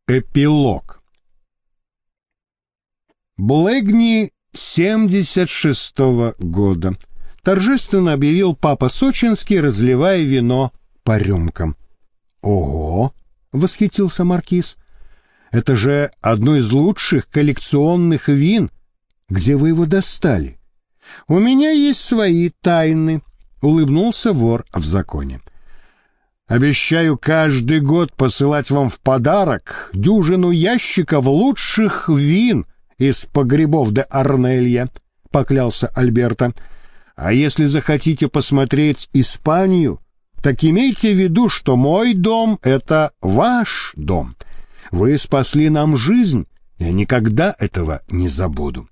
Эпилог. Блэгни 76-го года. Торжественно объявил папа Сочинский, разливая вино по рюмкам. «Ого!» — восхитился маркиз. «Это же одно из лучших коллекционных вин. Где вы его достали?» «У меня есть свои тайны», — улыбнулся вор в законе. «Обещаю каждый год посылать вам в подарок дюжину ящиков лучших вин из погребов де Арнелья», — поклялся Альберто. «А если захотите посмотреть Испанию, так имейте в виду, что мой дом — это ваш дом. Вы спасли нам жизнь, я никогда этого не забуду».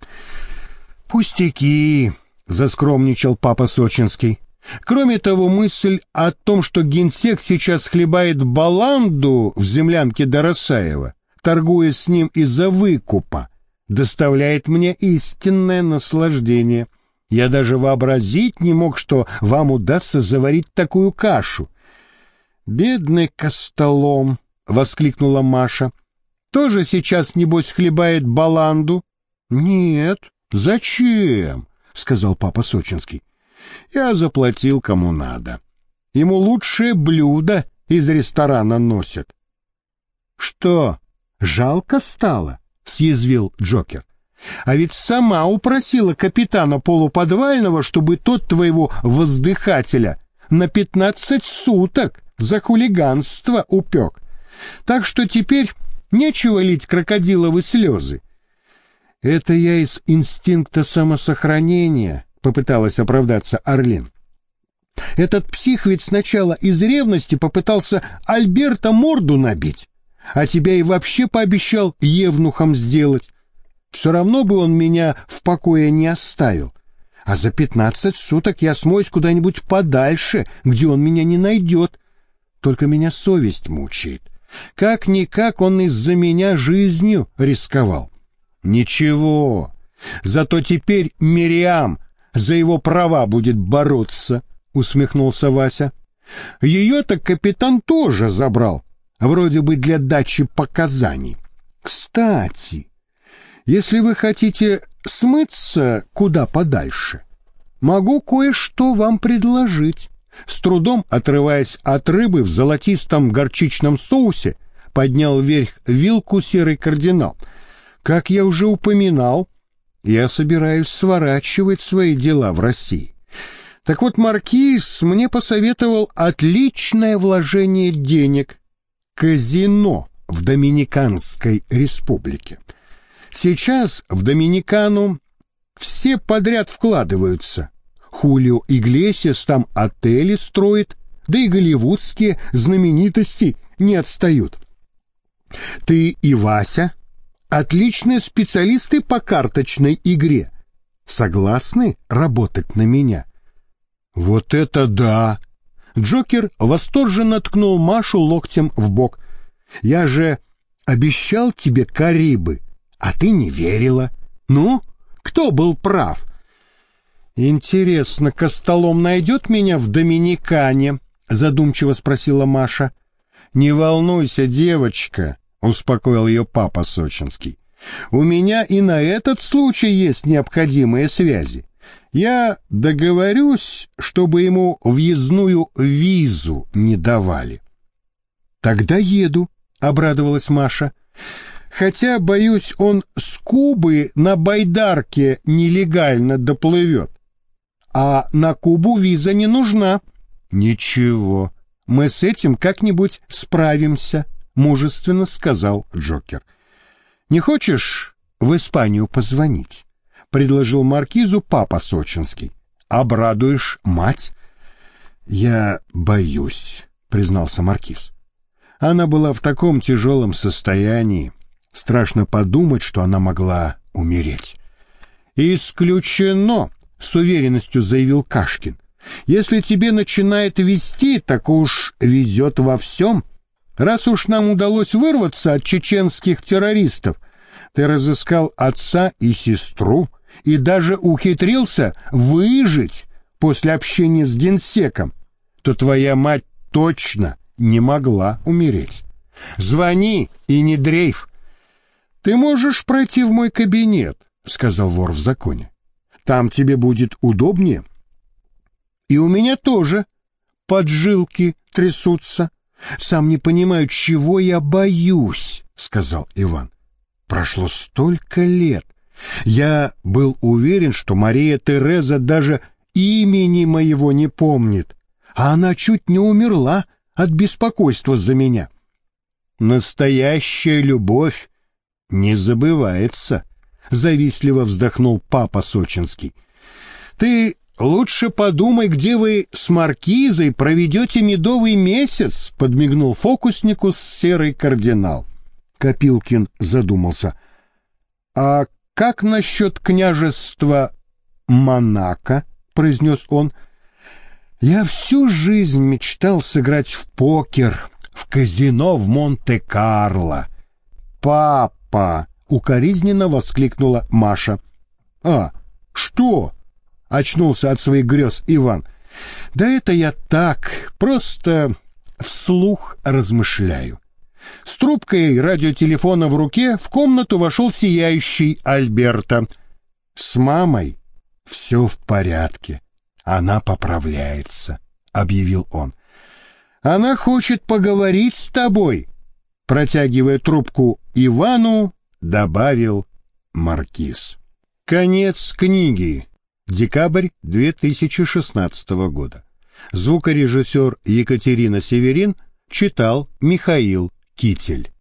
«Пустяки», — заскромничал папа Сочинский. «Кроме того, мысль о том, что генсек сейчас хлебает баланду в землянке Доросаева, торгуя с ним из-за выкупа, доставляет мне истинное наслаждение. Я даже вообразить не мог, что вам удастся заварить такую кашу». «Бедный Костолом!» — воскликнула Маша. «Тоже сейчас, небось, хлебает баланду?» «Нет, зачем?» — сказал папа Сочинский. «Я заплатил кому надо. Ему лучшее блюдо из ресторана носят». «Что, жалко стало?» — съязвил Джокер. «А ведь сама упросила капитана полуподвального, чтобы тот твоего воздыхателя на 15 суток за хулиганство упек. Так что теперь нечего лить крокодиловы слезы». «Это я из инстинкта самосохранения», — попыталась оправдаться Орлин. «Этот псих ведь сначала из ревности попытался Альберта морду набить, а тебя и вообще пообещал евнухом сделать. Все равно бы он меня в покое не оставил. А за 15 суток я смоюсь куда-нибудь подальше, где он меня не найдет. Только меня совесть мучает. Как-никак он из-за меня жизнью рисковал». «Ничего, зато теперь Мириам за его права будет бороться», — усмехнулся Вася. «Ее-то капитан тоже забрал, вроде бы для дачи показаний. Кстати, если вы хотите смыться куда подальше, могу кое-что вам предложить». С трудом отрываясь от рыбы в золотистом горчичном соусе, поднял вверх вилку серый кардинал. «Как я уже упоминал, я собираюсь сворачивать свои дела в России. Так вот, маркиз мне посоветовал отличное вложение денег — казино в Доминиканской республике. Сейчас в Доминикану все подряд вкладываются. Хулио Иглесиас там отели строит, да и голливудские знаменитости не отстают. Ты и Вася — отличные специалисты по карточной игре. Согласны работать на меня?» «Вот это да!» Джокер восторженно ткнул Машу локтем в бок. «Я же обещал тебе Карибы, а ты не верила. Ну, кто был прав?» «Интересно, Костолом найдет меня в Доминикане?» — задумчиво спросила Маша. «Не волнуйся, девочка», — успокоил ее папа Сочинский. «У меня и на этот случай есть необходимые связи. Я договорюсь, чтобы ему въездную визу не давали». «Тогда еду», — обрадовалась Маша. «Хотя, боюсь, он с Кубы на байдарке нелегально доплывет. А на Кубу виза не нужна». «Ничего, мы с этим как-нибудь справимся», — мужественно сказал Джокер. «Не хочешь в Испанию позвонить?» — предложил маркизу папа Сочинский. «Обрадуешь мать?» «Я боюсь», — признался маркиз. «Она была в таком тяжелом состоянии. Страшно подумать, что она могла умереть». «Исключено», — с уверенностью заявил Кашкин. «Если тебе начинает везти, так уж везет во всем. Раз уж нам удалось вырваться от чеченских террористов, ты разыскал отца и сестру и даже ухитрился выжить после общения с генсеком, то твоя мать точно не могла умереть. Звони и не дрейф. Ты можешь пройти в мой кабинет, сказал вор в законе. Там тебе будет удобнее. И у меня тоже поджилки трясутся. Сам не понимаю, чего я боюсь, сказал Иван. Прошло столько лет. Я был уверен, что Мария Тереза даже имени моего не помнит, а она чуть не умерла от беспокойства за меня. Настоящая любовь не забывается, завистливо вздохнул папа Сочинский. Ты лучше подумай, где вы с маркизой проведете медовый месяц, подмигнул фокуснику серый кардинал. Копилкин задумался. А как насчет княжества Монако, произнес он. Я всю жизнь мечтал сыграть в покер в казино в Монте-Карло. Папа, укоризненно воскликнула Маша. А, что? Очнулся от своих грез Иван. Да это я так, просто вслух размышляю. С трубкой радиотелефона в руке в комнату вошел сияющий Альберто. С мамой все в порядке, она поправляется, объявил он. Она хочет поговорить с тобой, протягивая трубку Ивану, добавил маркиз. Конец книги. Декабрь 2016 года. Звукорежиссер Екатерина Северин читал Михаил Китель.